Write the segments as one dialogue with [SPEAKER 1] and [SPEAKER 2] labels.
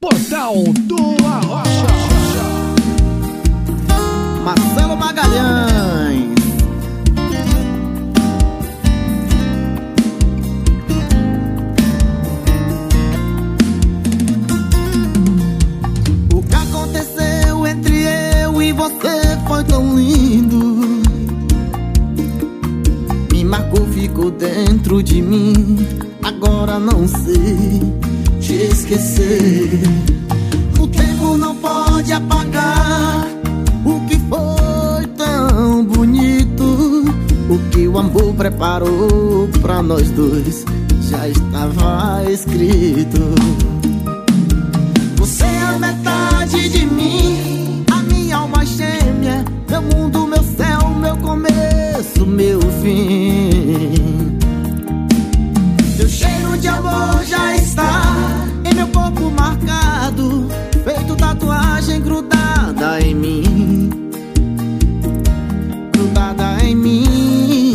[SPEAKER 1] Portal do Arrocha.
[SPEAKER 2] Marcelo Magalhães. O que aconteceu entre eu e você foi tão lindo. Me marcou, ficou dentro de mim. Agora não sei te esquecer. O tempo não pode apagar o que foi tão bonito. O que o amor preparou pra nós dois já estava escrito. Você é a metade de mim, a minha alma gêmea, meu mundo, meu céu, meu começo, meu fim. Seu cheiro de amor já está em meu corpo marcado, feito tatuagem grudada em mim, grudada em mim.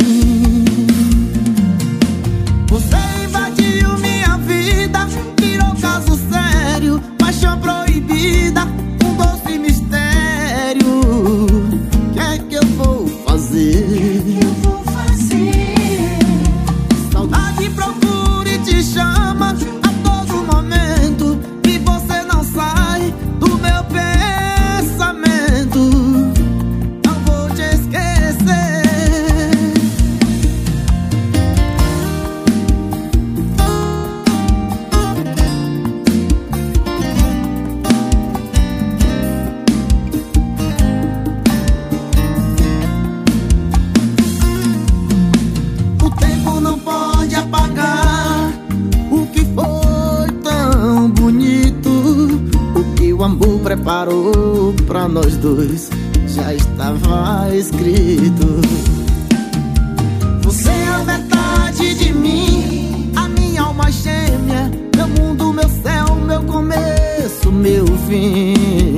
[SPEAKER 2] Você invadiu minha vida, virou caso sério, paixão proibida, um doce mistério. Que é que eu vou fazer? Saudade procura e te chama a todo momento, e você não sai do meu pensamento. Não vou te esquecer. O tempo não pode apagar o que foi tão bonito. O que o amor preparou pra nós dois já estava escrito. Você é a metade de mim, a minha alma gêmea, meu mundo, meu céu, meu começo, meu fim.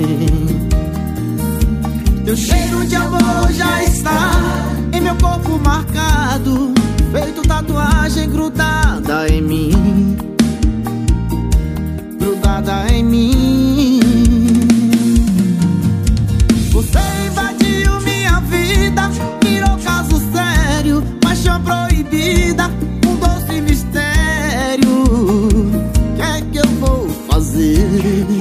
[SPEAKER 2] Teu cheiro de amor já está em meu corpo marcado, feito tatuagem grudada em mim, grudada em mim. Você invadiu minha vida, virou caso sério, paixão proibida, um doce mistério. Que é que eu vou fazer?